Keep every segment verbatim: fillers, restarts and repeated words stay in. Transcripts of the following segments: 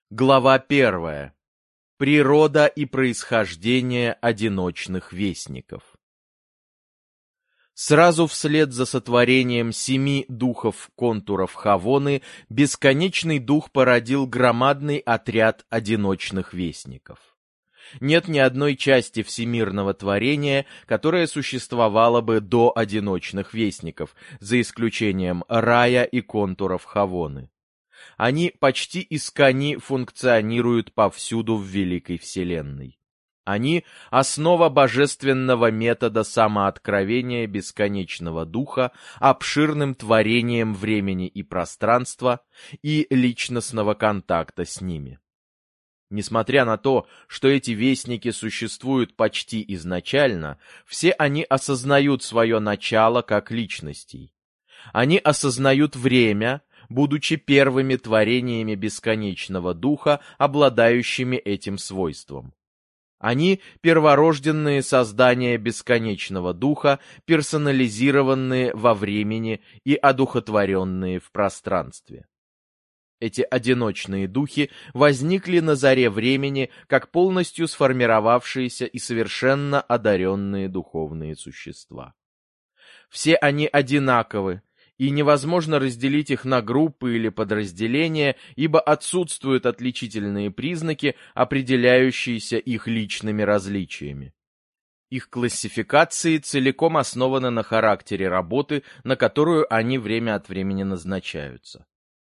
Глава первая. Природа и происхождение одиночных вестников. Сразу вслед за сотворением семи духов контуров Хавоны бесконечный дух породил громадный отряд одиночных вестников. Нет ни одной части всемирного творения, которая существовала бы до одиночных вестников, за исключением рая и контуров Хавоны. Они почти искони функционируют повсюду в Великой Вселенной. Они — основа божественного метода самооткровения бесконечного духа обширным творением времени и пространства и личностного контакта с ними. Несмотря на то, что эти вестники существуют почти изначально, все они осознают свое начало как личностей. Они осознают время, будучи первыми творениями бесконечного духа, обладающими этим свойством. Они — перворожденные создания бесконечного духа, персонализированные во времени и одухотворенные в пространстве. Эти одиночные духи возникли на заре времени как полностью сформировавшиеся и совершенно одаренные духовные существа. Все они одинаковы, и невозможно разделить их на группы или подразделения, ибо отсутствуют отличительные признаки, определяющиеся их личными различиями. Их классификации целиком основаны на характере работы, на которую они время от времени назначаются.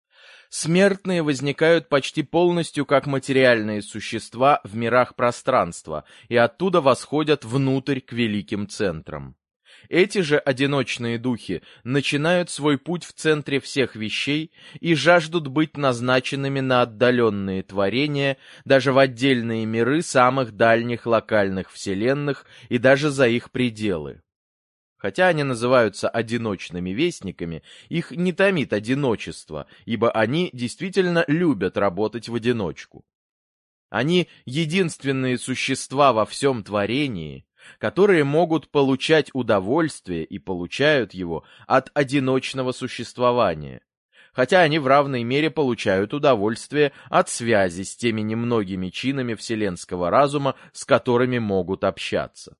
Смертные возникают почти полностью как материальные существа в мирах пространства, и оттуда восходят внутрь к великим центрам. Эти же одиночные духи начинают свой путь в центре всех вещей и жаждут быть назначенными на отдаленные творения, даже в отдельные миры самых дальних локальных вселенных и даже за их пределы. Хотя они называются одиночными вестниками, их не томит одиночество, ибо они действительно любят работать в одиночку. Они единственные существа во всем творении, которые могут получать удовольствие и получают его от одиночного существования, хотя они в равной мере получают удовольствие от связи с теми немногими чинами вселенского разума, с которыми могут общаться.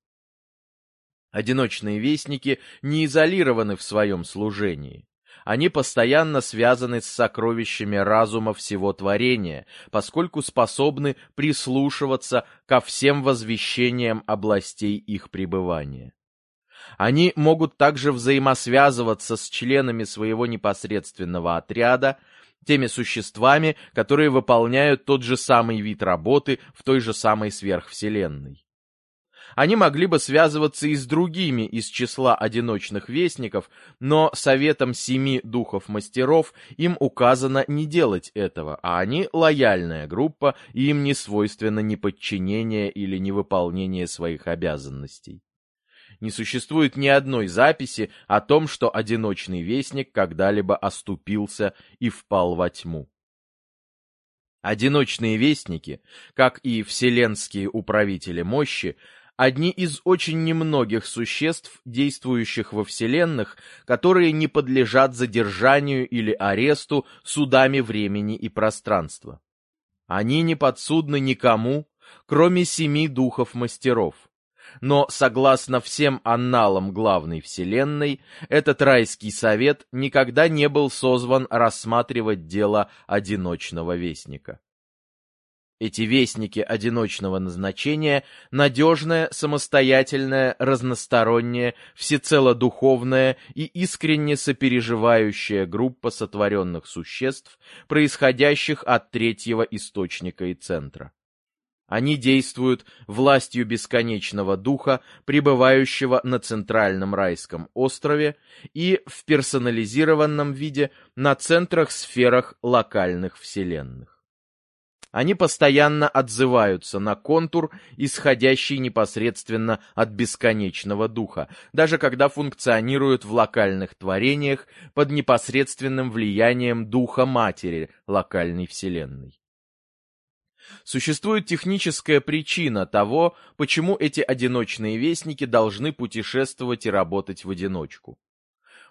Одиночные вестники не изолированы в своем служении. Они постоянно связаны с сокровищами разума всего творения, поскольку способны прислушиваться ко всем возвещениям областей их пребывания. Они могут также взаимосвязываться с членами своего непосредственного отряда, теми существами, которые выполняют тот же самый вид работы в той же самой сверхвселенной. Они могли бы связываться и с другими из числа одиночных вестников, но советом семи духов-мастеров им указано не делать этого, а они лояльная группа, и им не свойственно неподчинение или невыполнение своих обязанностей. Не существует ни одной записи о том, что одиночный вестник когда-либо оступился и впал во тьму. Одиночные вестники, как и вселенские управители мощи, одни из очень немногих существ, действующих во вселенных, которые не подлежат задержанию или аресту судами времени и пространства. Они не подсудны никому, кроме семи духов-мастеров. Но, согласно всем анналам главной вселенной, этот райский совет никогда не был созван рассматривать дело одиночного вестника. Эти вестники одиночного назначения — надежная, самостоятельная, разносторонняя, всецело духовная и искренне сопереживающая группа сотворенных существ, происходящих от третьего источника и центра. Они действуют властью бесконечного духа, пребывающего на центральном райском острове и в персонализированном виде на центрах-сферах локальных вселенных. Они постоянно отзываются на контур, исходящий непосредственно от бесконечного духа, даже когда функционируют в локальных творениях под непосредственным влиянием духа матери локальной вселенной. Существует техническая причина того, почему эти одиночные вестники должны путешествовать и работать в одиночку.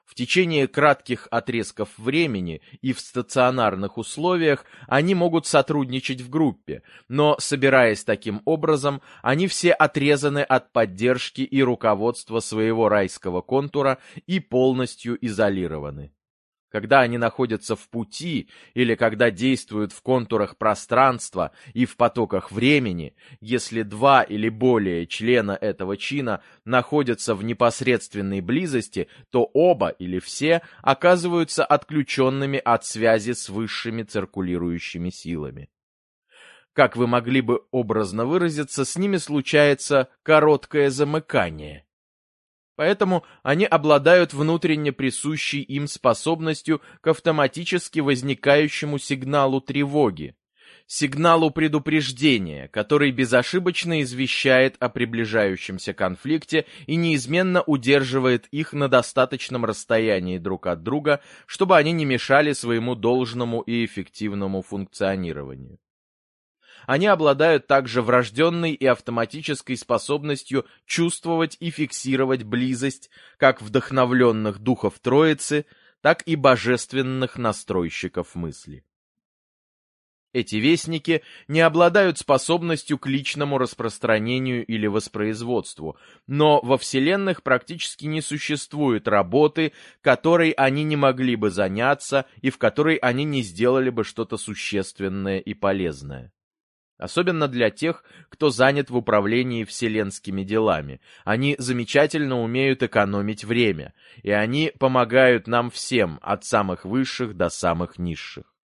В течение кратких отрезков времени и в стационарных условиях они могут сотрудничать в группе, но, собираясь таким образом, они все отрезаны от поддержки и руководства своего райского контура и полностью изолированы. Когда они находятся в пути или когда действуют в контурах пространства и в потоках времени, если два или более члена этого чина находятся в непосредственной близости, то оба или все оказываются отключенными от связи с высшими циркулирующими силами. Как вы могли бы образно выразиться, с ними случается короткое замыкание. Поэтому они обладают внутренне присущей им способностью к автоматически возникающему сигналу тревоги, сигналу предупреждения, который безошибочно извещает о приближающемся конфликте и неизменно удерживает их на достаточном расстоянии друг от друга, чтобы они не мешали своему должному и эффективному функционированию. Они обладают также врожденной и автоматической способностью чувствовать и фиксировать близость как вдохновленных духов Троицы, так и божественных настройщиков мысли. Эти вестники не обладают способностью к личному распространению или воспроизводству, но во вселенных практически не существует работы, которой они не могли бы заняться и в которой они не сделали бы что-то существенное и полезное. Особенно для тех, кто занят в управлении вселенскими делами. Они замечательно умеют экономить время, и они помогают нам всем, от самых высших до самых низших.